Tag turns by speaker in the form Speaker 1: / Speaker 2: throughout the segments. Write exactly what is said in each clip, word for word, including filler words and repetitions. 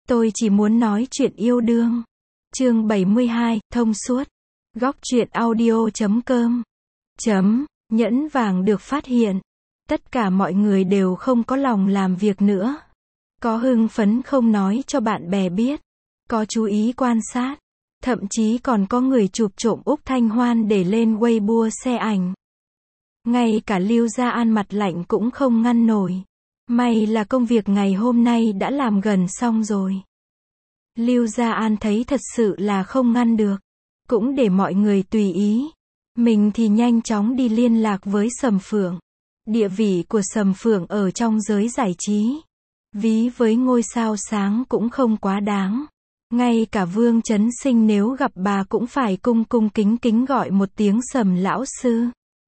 Speaker 1: Tôi chỉ muốn nói chuyện yêu đương. Chương bảy mươi hai, thông suốt. Góc truyện audio chấm com. Chấm, nhẫn vàng được phát hiện. Tất cả mọi người đều không có lòng làm việc nữa. Có hưng phấn không nói cho bạn bè biết. Có chú ý quan sát. Thậm chí còn có người chụp trộm Úc Thanh Hoan để lên Weibo xe ảnh. Ngay cả Lưu Gia An mặt lạnh cũng không ngăn nổi. May là công việc ngày hôm nay đã làm gần xong rồi. Lưu Gia An thấy thật sự là không ngăn được. Cũng để mọi người tùy ý. Mình thì nhanh chóng đi liên lạc với Sầm Phượng. Địa vị của Sầm Phượng ở trong giới giải trí, ví với ngôi sao sáng cũng không quá đáng. Ngay cả Vương Chấn Sinh nếu gặp bà cũng phải cung cung kính kính gọi một tiếng Sầm lão sư.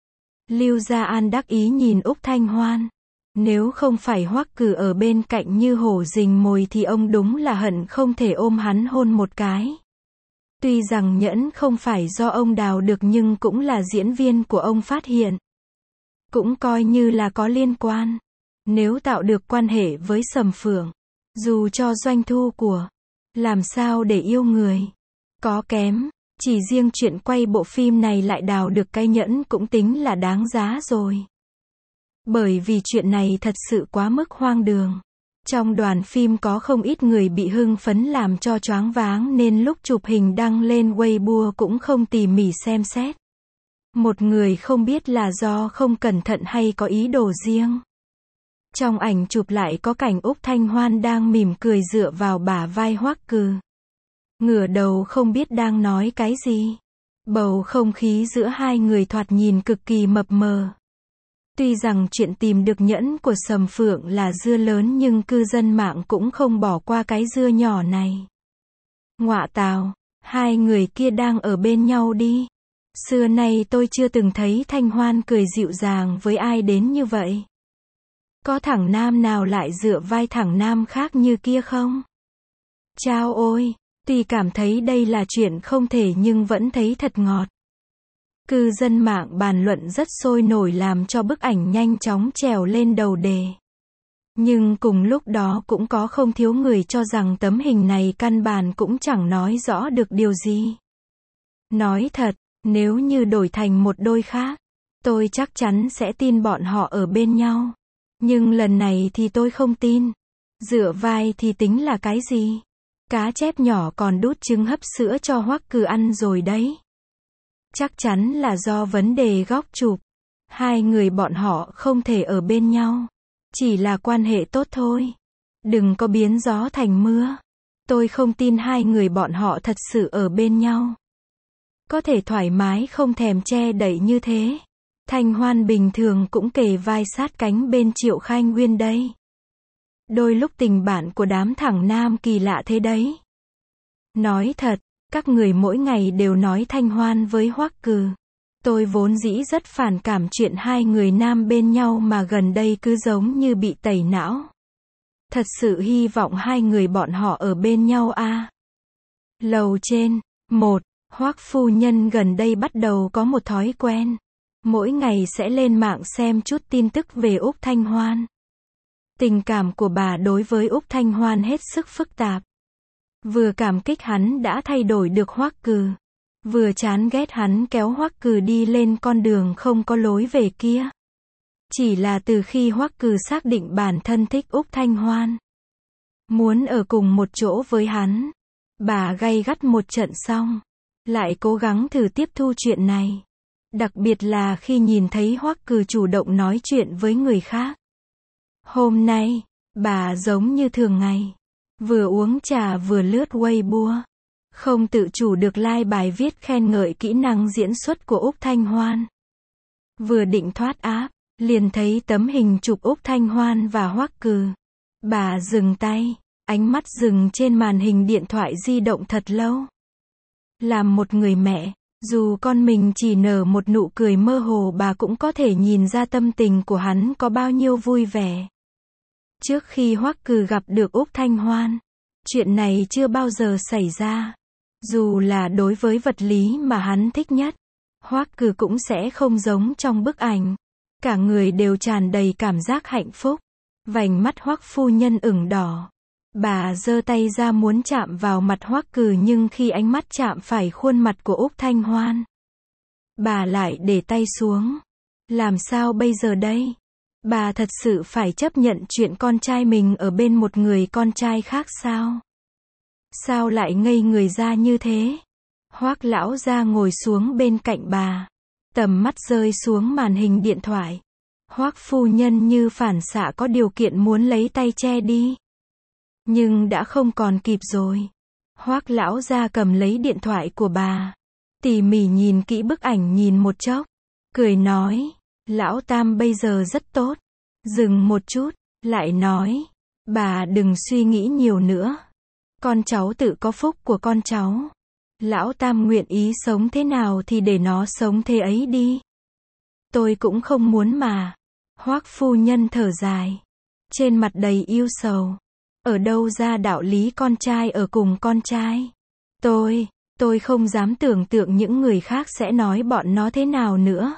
Speaker 1: Lưu Gia An đắc ý nhìn Úc Thanh Hoan. Nếu không phải Hoắc Cử ở bên cạnh như hổ rình mồi thì ông đúng là hận không thể ôm hắn hôn một cái. Tuy rằng nhẫn không phải do ông đào được nhưng cũng là diễn viên của ông phát hiện. Cũng coi như là có liên quan. Nếu tạo được quan hệ với Sầm Phượng, dù cho doanh thu của Làm Sao Để Yêu Người có kém, chỉ riêng chuyện quay bộ phim này lại đào được cái nhẫn cũng tính là đáng giá rồi. Bởi vì chuyện này thật sự quá mức hoang đường. Trong đoàn phim có không ít người bị hưng phấn làm cho choáng váng nên lúc chụp hình đăng lên Weibo cũng không tỉ mỉ xem xét. Một người không biết là do không cẩn thận hay có ý đồ riêng. Trong ảnh chụp lại có cảnh Úc Thanh Hoan đang mỉm cười dựa vào bả vai Hoắc Cừ. Ngửa đầu không biết đang nói cái gì. Bầu không khí giữa hai người thoạt nhìn cực kỳ mập mờ. Tuy rằng chuyện tìm được nhẫn của Sầm Phượng là dưa lớn nhưng cư dân mạng cũng không bỏ qua cái dưa nhỏ này. Ngọa tào, hai người kia đang ở bên nhau đi. Xưa nay tôi chưa từng thấy Thanh Hoan cười dịu dàng với ai đến như vậy. Có thằng nam nào lại dựa vai thằng nam khác như kia không? Chao ôi, tuy cảm thấy đây là chuyện không thể nhưng vẫn thấy thật ngọt. Cư dân mạng bàn luận rất sôi nổi làm cho bức ảnh nhanh chóng trèo lên đầu đề. Nhưng cùng lúc đó cũng có không thiếu người cho rằng tấm hình này căn bản cũng chẳng nói rõ được điều gì. Nói thật, nếu như đổi thành một đôi khác, tôi chắc chắn sẽ tin bọn họ ở bên nhau. Nhưng lần này thì tôi không tin. Dựa vai thì tính là cái gì? Cá chép nhỏ còn đút trứng hấp sữa cho Hoắc Cừ ăn rồi đấy. Chắc chắn là do vấn đề góc chụp. Hai người bọn họ không thể ở bên nhau. Chỉ là quan hệ tốt thôi. Đừng có biến gió thành mưa. Tôi không tin hai người bọn họ thật sự ở bên nhau. Có thể thoải mái không thèm che đậy như thế. Thanh Hoan bình thường cũng kề vai sát cánh bên Triệu Khai Nguyên đây. Đôi lúc tình bạn của đám thằng nam kỳ lạ thế đấy. Nói thật, các người mỗi ngày đều nói Thanh Hoan với Hoắc Cừ. Tôi vốn dĩ rất phản cảm chuyện hai người nam bên nhau mà gần đây cứ giống như bị tẩy não. Thật sự hy vọng hai người bọn họ ở bên nhau a. À. Lầu trên, một, Hoắc phu nhân gần đây bắt đầu có một thói quen. Mỗi ngày sẽ lên mạng xem chút tin tức về Úc Thanh Hoan. Tình cảm của bà đối với Úc Thanh Hoan hết sức phức tạp. Vừa cảm kích hắn đã thay đổi được Hoắc Cừ, vừa chán ghét hắn kéo Hoắc Cừ đi lên con đường không có lối về kia. Chỉ là từ khi Hoắc Cừ xác định bản thân thích Úc Thanh Hoan, muốn ở cùng một chỗ với hắn, bà gay gắt một trận xong, lại cố gắng thử tiếp thu chuyện này. Đặc biệt là khi nhìn thấy Hoắc Cừ chủ động nói chuyện với người khác. Hôm nay, bà giống như thường ngày, vừa uống trà vừa lướt Weibo, không tự chủ được like bài viết khen ngợi kỹ năng diễn xuất của Úc Thanh Hoan. Vừa định thoát app, liền thấy tấm hình chụp Úc Thanh Hoan và Hoắc Cừ. Bà dừng tay, ánh mắt dừng trên màn hình điện thoại di động thật lâu. Làm một người mẹ, dù con mình chỉ nở một nụ cười mơ hồ bà cũng có thể nhìn ra tâm tình của hắn có bao nhiêu vui vẻ. Trước khi Hoắc Cừ gặp được Úc Thanh Hoan, chuyện này chưa bao giờ xảy ra. Dù là đối với vật lý mà hắn thích nhất, Hoắc Cừ cũng sẽ không giống trong bức ảnh. Cả người đều tràn đầy cảm giác hạnh phúc. Vành mắt Hoắc phu nhân ửng đỏ. Bà giơ tay ra muốn chạm vào mặt Hoắc Cừ nhưng khi ánh mắt chạm phải khuôn mặt của Úc Thanh Hoan, bà lại để tay xuống. Làm sao bây giờ đây? Bà thật sự phải chấp nhận chuyện con trai mình ở bên một người con trai khác sao? Sao lại ngây người ra như thế? Hoắc lão gia ngồi xuống bên cạnh bà, tầm mắt rơi xuống màn hình điện thoại. Hoắc phu nhân như phản xạ có điều kiện muốn lấy tay che đi, nhưng đã không còn kịp rồi. Hoắc lão gia cầm lấy điện thoại của bà, tỉ mỉ nhìn kỹ bức ảnh nhìn một chốc, cười nói, lão tam bây giờ rất tốt. Dừng một chút, lại nói, bà đừng suy nghĩ nhiều nữa. Con cháu tự có phúc của con cháu. Lão tam nguyện ý sống thế nào thì để nó sống thế ấy đi. Tôi cũng không muốn mà. Hoắc phu nhân thở dài, trên mặt đầy yêu sầu. Ở đâu ra đạo lý con trai ở cùng con trai? Tôi, tôi không dám tưởng tượng những người khác sẽ nói bọn nó thế nào nữa.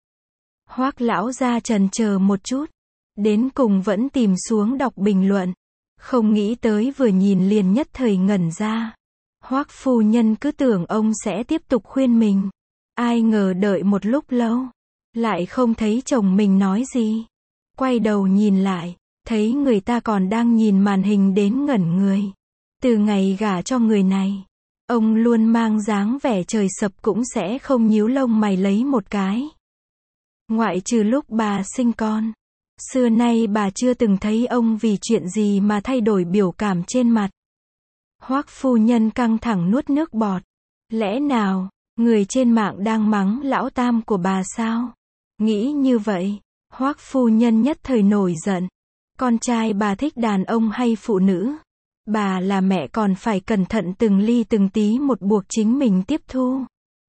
Speaker 1: Hoắc lão gia trần chờ một chút, đến cùng vẫn tìm xuống đọc bình luận. Không nghĩ tới vừa nhìn liền nhất thời ngẩn ra. Hoắc phu nhân cứ tưởng ông sẽ tiếp tục khuyên mình. Ai ngờ đợi một lúc lâu, lại không thấy chồng mình nói gì. Quay đầu nhìn lại, thấy người ta còn đang nhìn màn hình đến ngẩn người. Từ ngày gả cho người này, ông luôn mang dáng vẻ trời sập cũng sẽ không nhíu lông mày lấy một cái. Ngoại trừ lúc bà sinh con, xưa nay bà chưa từng thấy ông vì chuyện gì mà thay đổi biểu cảm trên mặt. Hoắc phu nhân căng thẳng nuốt nước bọt. Lẽ nào, người trên mạng đang mắng lão tam của bà sao? Nghĩ như vậy, Hoắc phu nhân nhất thời nổi giận. Con trai bà thích đàn ông hay phụ nữ? Bà là mẹ còn phải cẩn thận từng ly từng tí một buộc chính mình tiếp thu.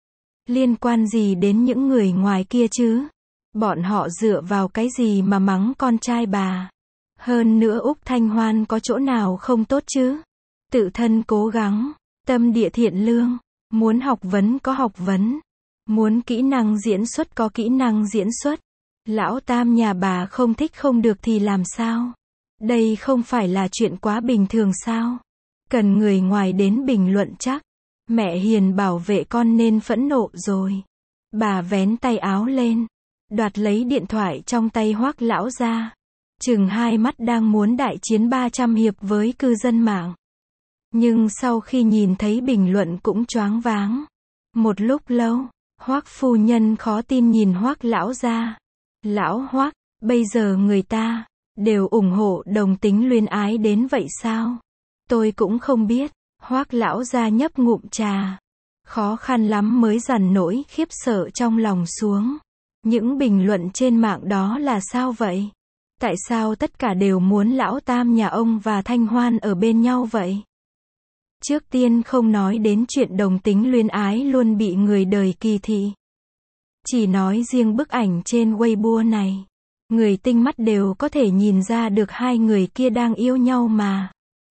Speaker 1: Liên quan gì đến những người ngoài kia chứ? Bọn họ dựa vào cái gì mà mắng con trai bà? Hơn nữa Úc Thanh Hoan có chỗ nào không tốt chứ? Tự thân cố gắng, tâm địa thiện lương, muốn học vấn có học vấn, muốn kỹ năng diễn xuất có kỹ năng diễn xuất. Lão tam nhà bà không thích không được thì làm sao? Đây không phải là chuyện quá bình thường sao? Cần người ngoài đến bình luận chắc. Mẹ hiền bảo vệ con nên phẫn nộ rồi. Bà vén tay áo lên, đoạt lấy điện thoại trong tay Hoắc lão ra. Chừng hai mắt đang muốn đại chiến ba trăm hiệp với cư dân mạng. Nhưng sau khi nhìn thấy bình luận cũng choáng váng. Một lúc lâu, Hoắc phu nhân khó tin nhìn Hoắc lão ra. Lão Hoắc, bây giờ người ta đều ủng hộ đồng tính luyến ái đến vậy sao? Tôi cũng không biết. Hoắc lão ra nhấp ngụm trà, khó khăn lắm mới dằn nỗi khiếp sợ trong lòng xuống. Những bình luận trên mạng đó là sao vậy? Tại sao tất cả đều muốn lão tam nhà ông và Thanh Hoan ở bên nhau vậy? Trước tiên không nói đến chuyện đồng tính luyến ái luôn bị người đời kỳ thị. Chỉ nói riêng bức ảnh trên Weibo này, người tinh mắt đều có thể nhìn ra được hai người kia đang yêu nhau mà.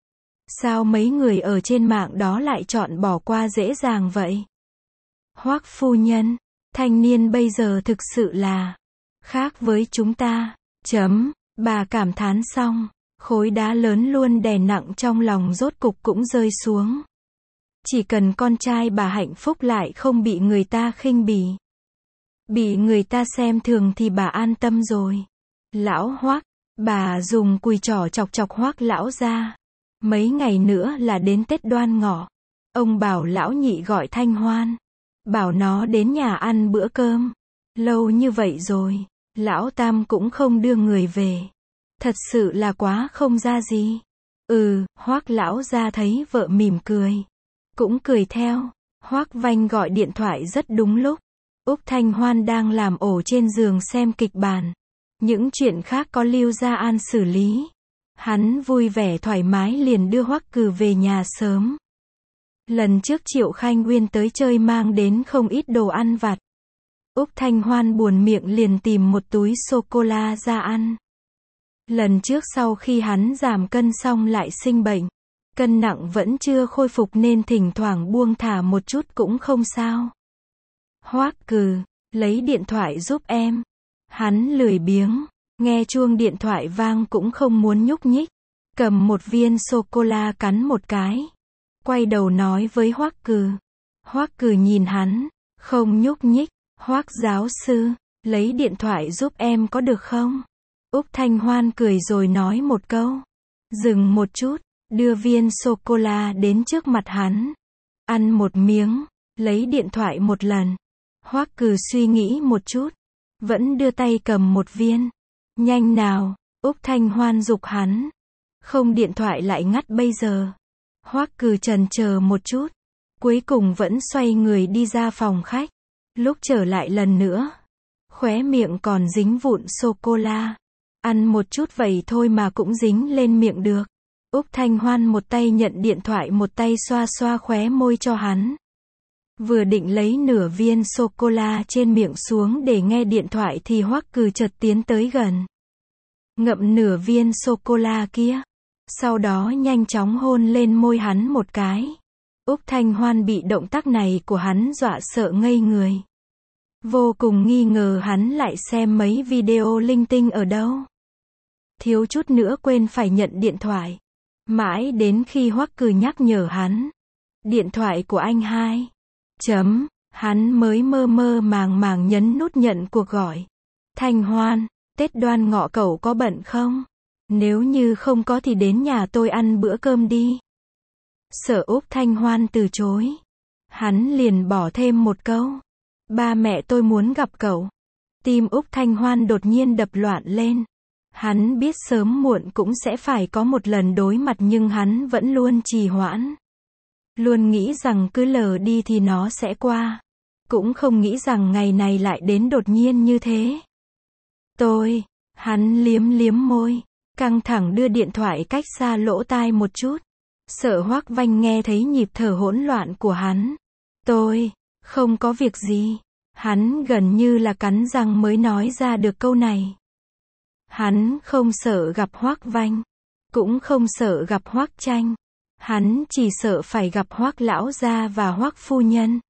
Speaker 1: Sao mấy người ở trên mạng đó lại chọn bỏ qua dễ dàng vậy? Hoắc phu nhân, thanh niên bây giờ thực sự là khác với chúng ta. Chấm, bà cảm thán xong, khối đá lớn luôn đè nặng trong lòng rốt cục cũng rơi xuống. Chỉ cần con trai bà hạnh phúc lại không bị người ta khinh bỉ, bị người ta xem thường thì bà an tâm rồi. Lão Hoắc, bà dùng cùi trỏ chọc chọc Hoắc lão ra. Mấy ngày nữa là đến Tết Đoan Ngọ. Ông bảo lão nhị gọi Thanh Hoan, bảo nó đến nhà ăn bữa cơm. Lâu như vậy rồi, lão tam cũng không đưa người về. Thật sự là quá không ra gì. Ừ, Hoắc lão ra thấy vợ mỉm cười, cũng cười theo. Hoắc Vanh gọi điện thoại rất đúng lúc. Úc Thanh Hoan đang làm ổ trên giường xem kịch bản. Những chuyện khác có Lưu Gia An xử lý. Hắn vui vẻ thoải mái liền đưa Hoắc Cừ về nhà sớm. Lần trước Triệu Khanh Nguyên tới chơi mang đến không ít đồ ăn vặt. Úc Thanh Hoan buồn miệng liền tìm một túi sô-cô-la ra ăn. Lần trước sau khi hắn giảm cân xong lại sinh bệnh. Cân nặng vẫn chưa khôi phục nên thỉnh thoảng buông thả một chút cũng không sao. Hoắc Cừ, lấy điện thoại giúp em. Hắn lười biếng, nghe chuông điện thoại vang cũng không muốn nhúc nhích. cầm một viên sô-cô-la cắn một cái. Quay đầu nói với Hoắc Cừ. Hoắc Cừ nhìn hắn, không nhúc nhích. Hoắc giáo sư, lấy điện thoại giúp em có được không? Úc Thanh Hoan cười rồi nói một câu. Dừng một chút, đưa viên sô-cô-la đến trước mặt hắn. Ăn một miếng, lấy điện thoại một lần. Hoắc Cừ suy nghĩ một chút, vẫn đưa tay cầm một viên. Nhanh nào, Úc Thanh Hoan giục hắn. Không điện thoại lại ngắt bây giờ. Hoắc Cừ chần chờ một chút, cuối cùng vẫn xoay người đi ra phòng khách. Lúc trở lại lần nữa, khóe miệng còn dính vụn sô-cô-la. Ăn một chút vậy thôi mà cũng dính lên miệng được. Úc Thanh Hoan một tay nhận điện thoại một tay xoa xoa khóe môi cho hắn. Vừa định lấy nửa viên sô-cô-la trên miệng xuống để nghe điện thoại thì Hoắc Cừ chợt tiến tới gần. Ngậm nửa viên sô-cô-la kia. Sau đó nhanh chóng hôn lên môi hắn một cái. Úc Thanh Hoan bị động tác này của hắn dọa sợ ngây người. Vô cùng nghi ngờ hắn lại xem mấy video linh tinh ở đâu. Thiếu chút nữa quên phải nhận điện thoại. Mãi đến khi Hoắc Cừ nhắc nhở hắn. Điện thoại của anh hai. Chấm, hắn mới mơ mơ màng màng nhấn nút nhận cuộc gọi. Thanh Hoan, Tết Đoan Ngọ cậu có bận không? Nếu như không có thì đến nhà tôi ăn bữa cơm đi. Sợ Úc Thanh Hoan từ chối. Hắn liền bỏ thêm một câu. Ba mẹ tôi muốn gặp cậu. Tim Úc Thanh Hoan đột nhiên đập loạn lên. Hắn biết sớm muộn cũng sẽ phải có một lần đối mặt nhưng hắn vẫn luôn trì hoãn. Luôn nghĩ rằng cứ lờ đi thì nó sẽ qua. Cũng không nghĩ rằng ngày này lại đến đột nhiên như thế. Tôi, hắn liếm liếm môi, căng thẳng đưa điện thoại cách xa lỗ tai một chút. Sợ Hoắc Vanh nghe thấy nhịp thở hỗn loạn của hắn. Tôi, không có việc gì. Hắn gần như là cắn răng mới nói ra được câu này. Hắn không sợ gặp Hoắc Vanh, cũng không sợ gặp Hoắc Tranh. Hắn chỉ sợ phải gặp Hoắc lão gia và Hoắc phu nhân.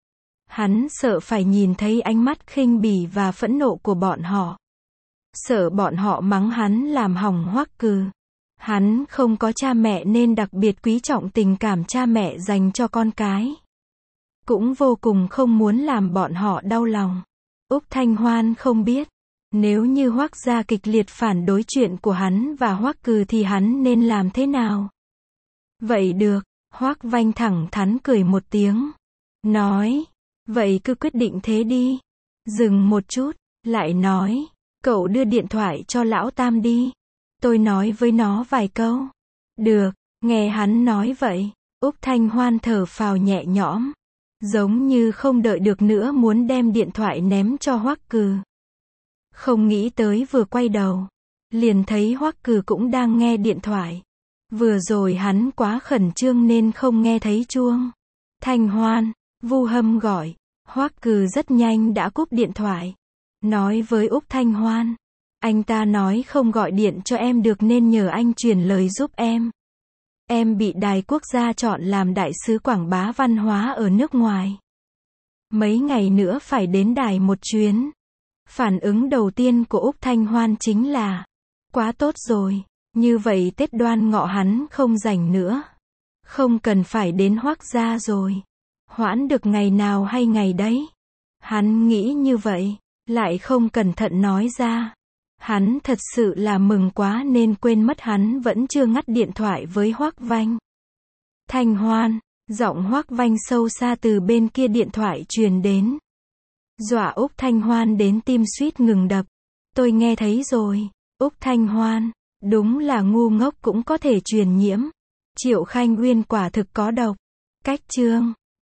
Speaker 1: Hắn sợ phải nhìn thấy ánh mắt khinh bỉ và phẫn nộ của bọn họ. Sợ bọn họ mắng hắn làm hỏng Hoắc Cừ. Hắn không có cha mẹ nên đặc biệt quý trọng tình cảm cha mẹ dành cho con cái. Cũng vô cùng không muốn làm bọn họ đau lòng. Úc Thanh Hoan không biết, nếu như Hoắc gia kịch liệt phản đối chuyện của hắn và Hoắc Cừ thì hắn nên làm thế nào? Vậy được, Hoắc Vanh thẳng thắn cười một tiếng. Nói, vậy cứ quyết định thế đi. Dừng một chút, lại nói, cậu đưa điện thoại cho lão Tam đi. Tôi nói với nó vài câu. Được, nghe hắn nói vậy, Úc Thanh Hoan thở phào nhẹ nhõm. Giống như không đợi được nữa muốn đem điện thoại ném cho Hoắc Cừ. Không nghĩ tới vừa quay đầu, liền thấy Hoắc Cừ cũng đang nghe điện thoại. Vừa rồi hắn quá khẩn trương nên không nghe thấy chuông. Thanh Hoan, Vu Hâm gọi. Hoắc Cừ rất nhanh đã cúp điện thoại. Nói với Úc Thanh Hoan. Anh ta nói không gọi điện cho em được nên nhờ anh truyền lời giúp em. Em bị Đài Quốc gia chọn làm đại sứ quảng bá văn hóa ở nước ngoài. Mấy ngày nữa phải đến đài một chuyến. Phản ứng đầu tiên của Úc Thanh Hoan chính là, quá tốt rồi, như vậy Tết Đoan Ngọ hắn không rảnh nữa. Không cần phải đến Hoắc gia rồi. Hoãn được ngày nào hay ngày đấy. Hắn nghĩ như vậy, lại không cẩn thận nói ra. Hắn thật sự là mừng quá nên quên mất hắn vẫn chưa ngắt điện thoại với Hoắc Vanh. Thanh Hoan, giọng Hoắc Vanh sâu xa từ bên kia điện thoại truyền đến. Dọa Úc Thanh Hoan đến tim suýt ngừng đập. Tôi nghe thấy rồi. Úc Thanh Hoan, đúng là ngu ngốc cũng có thể truyền nhiễm. Triệu Khanh Uyên quả thực có độc. Cách chương